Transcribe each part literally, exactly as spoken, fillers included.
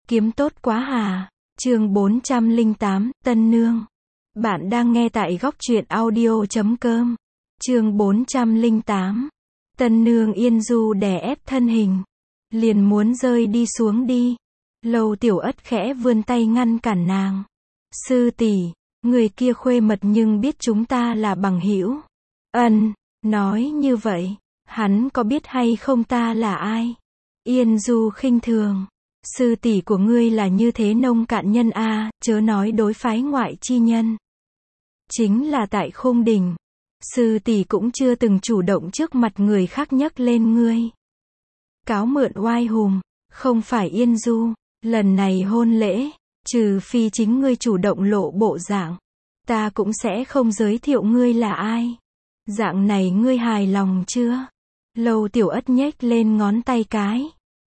Kiếm tốt quá hà. Chương bốn trăm lẻ tám, Tân Nương. Bạn đang nghe tại góc truyện audio chấm com. Chương bốn trăm lẻ tám. Tân Nương Yên Du đè ép thân hình, liền muốn rơi đi xuống đi. Lâu Tiểu Ất khẽ vươn tay ngăn cản nàng. Sư tỷ, người kia khuê mật nhưng biết chúng ta là bằng hữu. Ân, nói như vậy, hắn có biết hay không ta là ai? Yên Du khinh thường. Sư tỷ của ngươi là như thế nông cạn nhân a, chớ nói đối phái ngoại chi nhân. Chính là tại Khung Đình, sư tỷ cũng chưa từng chủ động trước mặt người khác nhắc lên ngươi. Cáo mượn oai hùm, không phải Yên Du, lần này hôn lễ, trừ phi chính ngươi chủ động lộ bộ dạng, ta cũng sẽ không giới thiệu ngươi là ai. Dạng này ngươi hài lòng chưa? Lâu Tiểu Ất nhếch lên ngón tay cái.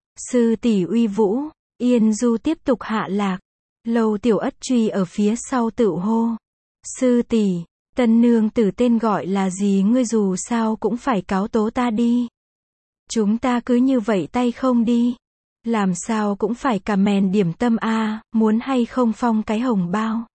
Sư tỷ uy vũ. Yên Du tiếp tục hạ lạc. Lâu Tiểu Ất truy ở phía sau tự hô. Sư tỷ, Tân Nương tử tên gọi là gì ngươi dù sao cũng phải cáo tố ta đi. Chúng ta cứ như vậy tay không đi. Làm sao cũng phải cả mèn điểm tâm a, muốn hay không phong cái hồng bao.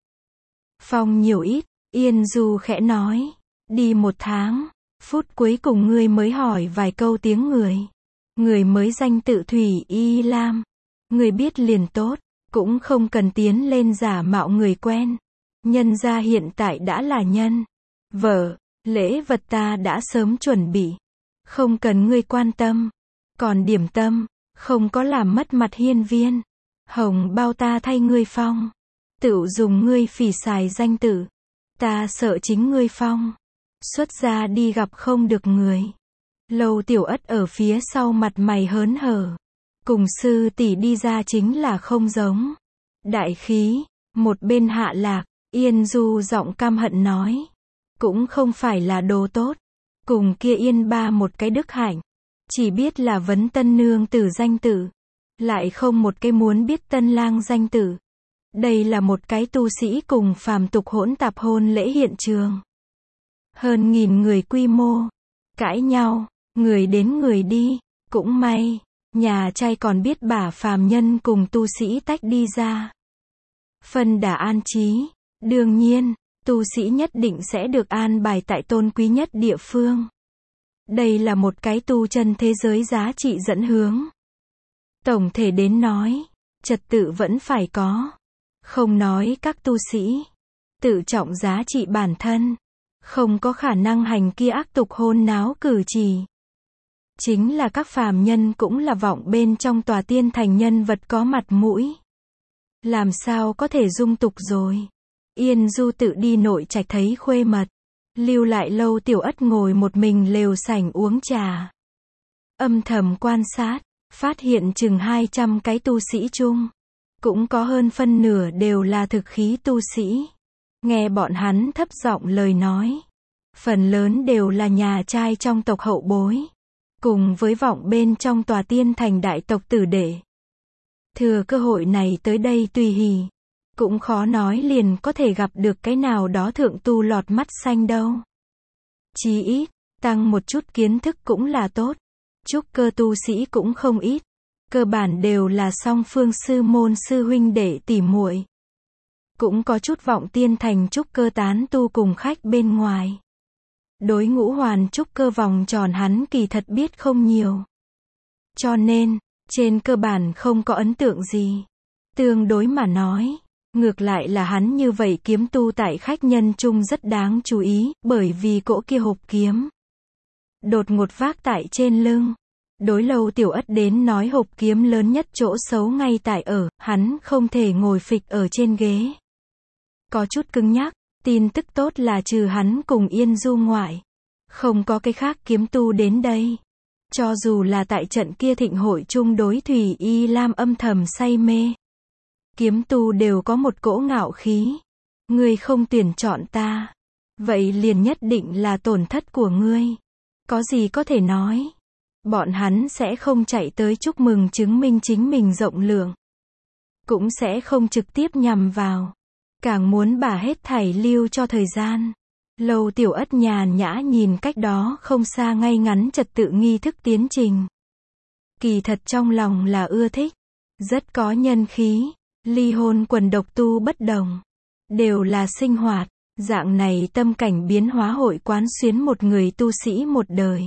Phong nhiều ít, Yên Du khẽ nói. Đi một tháng, phút cuối cùng ngươi mới hỏi vài câu tiếng người. Người mới danh tự Thủy Y Lam. Người biết liền tốt, cũng không cần tiến lên giả mạo người quen. Nhân gia hiện tại đã là nhân. Vợ, lễ vật ta đã sớm chuẩn bị. Không cần ngươi quan tâm. Còn điểm tâm, không có làm mất mặt hiên viên. Hồng bao ta thay ngươi phong. Tự dùng ngươi phỉ xài danh tử. Ta sợ chính ngươi phong. Xuất ra đi gặp không được người. Lâu Tiểu Ất ở phía sau mặt mày hớn hở. Cùng sư tỷ đi ra chính là không giống. Đại khí, một bên hạ lạc, Yên Du giọng căm hận nói. Cũng không phải là đồ tốt. Cùng kia Yên ba một cái đức hạnh. Chỉ biết là vấn Tân Nương tử danh tử. Lại không một cái muốn biết Tân Lang danh tử. Đây là một cái tu sĩ cùng phàm tục hỗn tạp hôn lễ hiện trường. Hơn nghìn người quy mô. Cãi nhau, người đến người đi. Cũng may, nhà trai còn biết bả phàm nhân cùng tu sĩ tách đi ra. Phân đà an trí. Đương nhiên, tu sĩ nhất định sẽ được an bài tại tôn quý nhất địa phương. Đây là một cái tu chân thế giới giá trị dẫn hướng. Tổng thể đến nói, trật tự vẫn phải có. Không nói các tu sĩ tự trọng giá trị bản thân, không có khả năng hành kia ác tục hôn náo cử chỉ. Chính là các phàm nhân cũng là vọng bên trong tòa tiên thành nhân vật có mặt mũi. Làm sao có thể dung tục rồi. Yên Du tự đi nội trạch thấy khuê mật. Lưu lại Lâu Tiểu Ất ngồi một mình lều sảnh uống trà. Âm thầm quan sát, phát hiện chừng hai trăm cái tu sĩ chung. Cũng có hơn phân nửa đều là thực khí tu sĩ. Nghe bọn hắn thấp giọng lời nói. Phần lớn đều là nhà trai trong tộc hậu bối. Cùng với vọng bên trong tòa tiên thành đại tộc tử đệ. Thừa cơ hội này tới đây tùy hỷ. Cũng khó nói liền có thể gặp được cái nào đó thượng tu lọt mắt xanh đâu. Chí ít, tăng một chút kiến thức cũng là tốt. Trúc cơ tu sĩ cũng không ít. Cơ bản đều là song phương sư môn sư huynh đệ tỉ muội. Cũng có chút vọng tiên thành trúc cơ tán tu cùng khách bên ngoài. Đối ngũ hoàn trúc cơ vòng tròn hắn kỳ thật biết không nhiều. Cho nên, trên cơ bản không có ấn tượng gì. Tương đối mà nói, ngược lại là hắn như vậy kiếm tu tại khách nhân chung rất đáng chú ý, bởi vì cỗ kia hộp kiếm. Đột ngột vác tại trên lưng. Đối Lâu Tiểu Ất đến nói hộp kiếm lớn nhất chỗ xấu ngay tại ở, hắn không thể ngồi phịch ở trên ghế. Có chút cứng nhắc, tin tức tốt là trừ hắn cùng Yên Du ngoại. Không có cái khác kiếm tu đến đây. Cho dù là tại trận kia thịnh hội chung đối Thủy Y Lam âm thầm say mê. Kiếm tu đều có một cỗ ngạo khí. Ngươi không tuyển chọn ta. Vậy liền nhất định là tổn thất của ngươi. Có gì có thể nói. Bọn hắn sẽ không chạy tới chúc mừng chứng minh chính mình rộng lượng. Cũng sẽ không trực tiếp nhằm vào. Càng muốn bà hết thảy lưu cho thời gian. Lâu Tiểu Ất nhàn nhã nhìn cách đó không xa ngay ngắn trật tự nghi thức tiến trình. Kỳ thật trong lòng là ưa thích. rất có nhân khí. Ly hôn quần độc tu bất đồng. Đều là sinh hoạt. Dạng này tâm cảnh biến hóa hội quán xuyến một người tu sĩ một đời.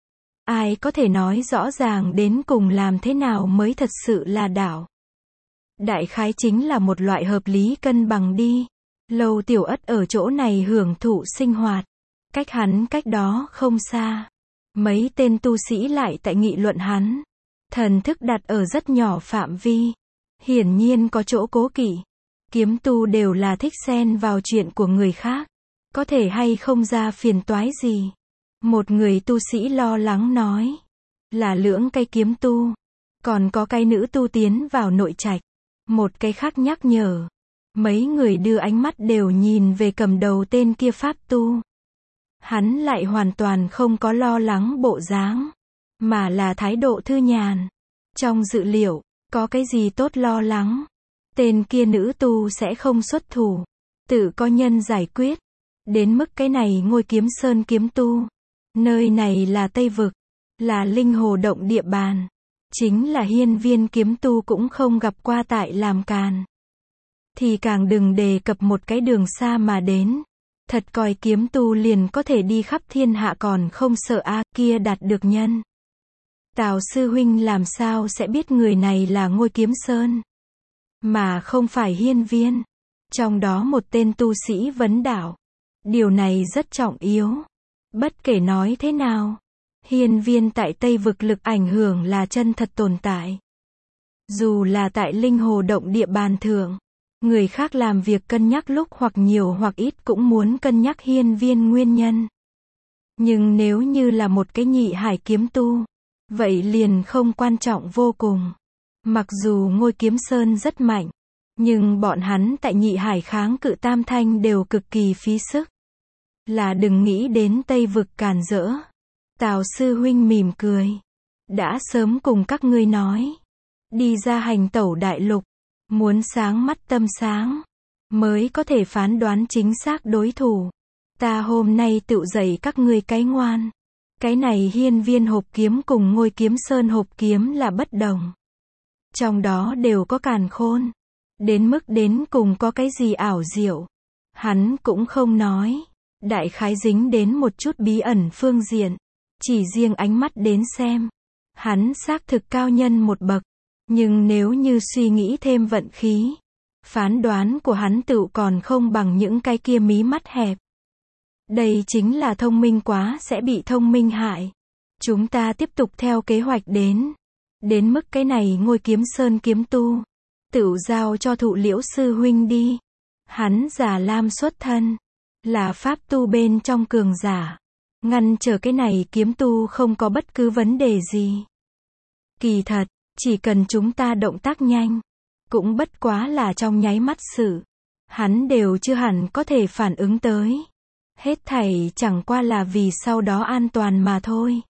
Ai có thể nói rõ ràng đến cùng làm thế nào mới thật sự là đạo. Đại khái chính là một loại hợp lý cân bằng đi. Lâu Tiểu Ất ở chỗ này hưởng thụ sinh hoạt. Cách hắn cách đó không xa. Mấy tên tu sĩ lại tại nghị luận hắn. Thần thức đặt ở rất nhỏ phạm vi. Hiển nhiên có chỗ cố kỵ. Kiếm tu đều là thích xen vào chuyện của người khác. Có thể hay không ra phiền toái gì. Một người tu sĩ lo lắng nói. Là lưỡng cây kiếm tu. Còn có cái nữ tu tiến vào nội trạch. Một cái khác nhắc nhở. Mấy người đưa ánh mắt đều nhìn về cầm đầu tên kia pháp tu. Hắn lại hoàn toàn không có lo lắng bộ dáng. Mà là thái độ thư nhàn. Trong dự liệu, có cái gì tốt lo lắng. Tên kia nữ tu sẽ không xuất thủ. Tự có nhân giải quyết. Đến mức cái này Ngôi Kiếm Sơn kiếm tu. Nơi này là Tây Vực. Là linh hồ động địa bàn. Chính là hiên viên kiếm tu cũng không gặp qua tại làm càn. Thì càng đừng đề cập một cái đường xa mà đến. Thật coi kiếm tu liền có thể đi khắp thiên hạ còn không sợ a kia đạt được nhân. Tào sư huynh làm sao sẽ biết người này là Ngôi Kiếm Sơn. Mà không phải hiên viên. Trong đó một tên tu sĩ vấn đạo. Điều này rất trọng yếu. Bất kể nói thế nào. Hiên viên tại Tây Vực lực ảnh hưởng là chân thật tồn tại. Dù là tại linh hồ động địa bàn thượng. Người khác làm việc cân nhắc lúc hoặc nhiều hoặc ít cũng muốn cân nhắc hiên viên nguyên nhân. Nhưng nếu như là một cái nhị hải kiếm tu. Vậy liền không quan trọng vô cùng. Mặc dù Ngôi Kiếm Sơn rất mạnh. Nhưng bọn hắn tại nhị hải kháng cự tam thanh đều cực kỳ phí sức. Là đừng nghĩ đến Tây Vực càn rỡ. Tào sư huynh mỉm cười. Đã sớm cùng các ngươi nói. Đi ra hành tẩu đại lục. Muốn sáng mắt tâm sáng. Mới có thể phán đoán chính xác đối thủ. Ta hôm nay tự dạy các ngươi cái ngoan. Cái này hiên viên hộp kiếm cùng Ngôi Kiếm Sơn hộp kiếm là bất đồng. Trong đó đều có càn khôn. Đến mức đến cùng có cái gì ảo diệu. Hắn cũng không nói. Đại khái dính đến một chút bí ẩn phương diện. Chỉ riêng ánh mắt đến xem. Hắn xác thực cao nhân một bậc. Nhưng nếu như suy nghĩ thêm vận khí. Phán đoán của hắn tựu còn không bằng những cái kia mí mắt hẹp. Đây chính là thông minh quá sẽ bị thông minh hại. Chúng ta tiếp tục theo kế hoạch đến. Đến mức cái này Ngôi Kiếm Sơn kiếm tu. Tựu giao cho Thụ Liễu sư huynh đi. Hắn giả lam xuất thân. Là pháp tu bên trong cường giả. Ngăn trở cái này kiếm tu không có bất cứ vấn đề gì. Kỳ thật, chỉ cần chúng ta động tác nhanh. Cũng bất quá là trong nháy mắt sự. Hắn đều chưa hẳn có thể phản ứng tới. Hết thảy chẳng qua là vì sau đó an toàn mà thôi.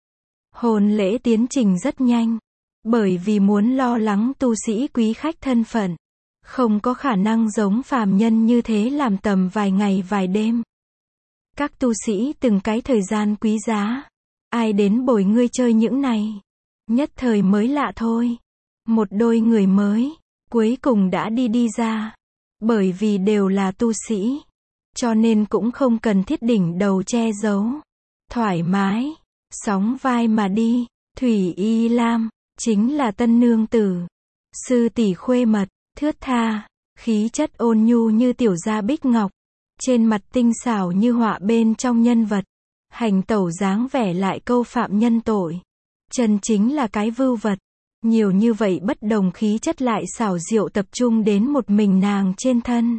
Hôn lễ tiến trình rất nhanh. Bởi vì muốn lo lắng tu sĩ quý khách thân phận. Không có khả năng giống phàm nhân như thế làm tầm vài ngày vài đêm. Các tu sĩ từng cái thời gian quý giá. Ai đến bồi ngươi chơi những này. Nhất thời mới lạ thôi. Một đôi người mới. Cuối cùng đã đi đi ra. Bởi vì đều là tu sĩ. Cho nên cũng không cần thiết đỉnh đầu che giấu. Thoải mái. Sóng vai mà đi. Thủy Y Lam. Chính là tân nương tử. Sư tỷ khuê mật. Thướt tha. Khí chất ôn nhu như tiểu gia bích ngọc. Trên mặt tinh xảo như họa bên trong nhân vật. Hành tẩu dáng vẻ lại câu phạm nhân tội. Chân chính là cái vưu vật. Nhiều như vậy bất đồng khí chất lại xảo diệu tập trung đến một mình nàng trên thân.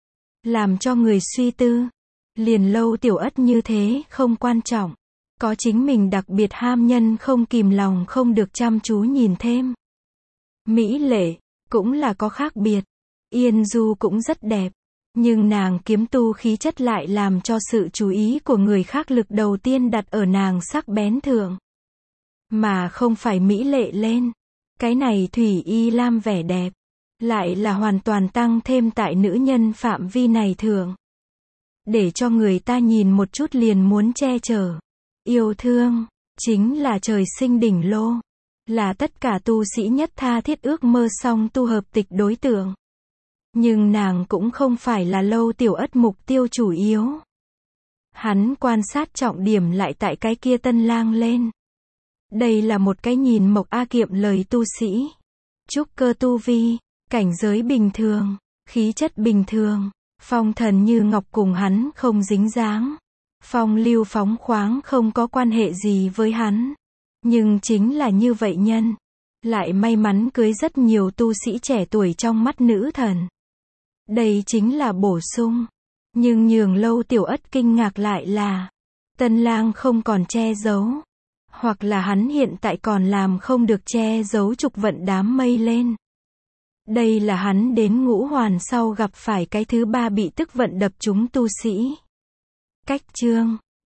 Làm cho người suy tư. Liền Lâu Tiểu Ất như thế không quan trọng. Có chính mình đặc biệt ham nhân không kìm lòng không được chăm chú nhìn thêm. Mỹ lệ, cũng là có khác biệt. Yên Du cũng rất đẹp. Nhưng nàng kiếm tu khí chất lại làm cho sự chú ý của người khác lực đầu tiên đặt ở nàng sắc bén thượng. Mà không phải mỹ lệ lên. Cái này Thủy Y Lam vẻ đẹp. Lại là hoàn toàn tăng thêm tại nữ nhân phạm vi này thượng. Để cho người ta nhìn một chút liền muốn che chở. Yêu thương. Chính là trời sinh đỉnh lô. là tất cả tu sĩ nhất tha thiết ước mơ song tu hợp tịch đối tượng. Nhưng nàng cũng không phải là Lâu Tiểu Ất mục tiêu chủ yếu. Hắn quan sát trọng điểm lại tại cái kia tân lang lên. Đây là một cái nhìn Mộc A Kiệm lời tu sĩ. Trúc cơ tu vi, cảnh giới bình thường, khí chất bình thường, phong thần như ngọc cùng hắn không dính dáng. Phong lưu phóng khoáng không có quan hệ gì với hắn. Nhưng chính là như vậy nhân. Lại may mắn cưới rất nhiều tu sĩ trẻ tuổi trong mắt nữ thần. Đây chính là bổ sung. Nhưng nhường Lâu Tiểu Ất kinh ngạc lại là tân lang không còn che giấu. Hoặc là hắn hiện tại còn làm không được che giấu trục vận đám mây lên. Đây là hắn đến ngũ hoàn sau gặp phải cái thứ ba bị tức vận đập trúng tu sĩ. Cách chương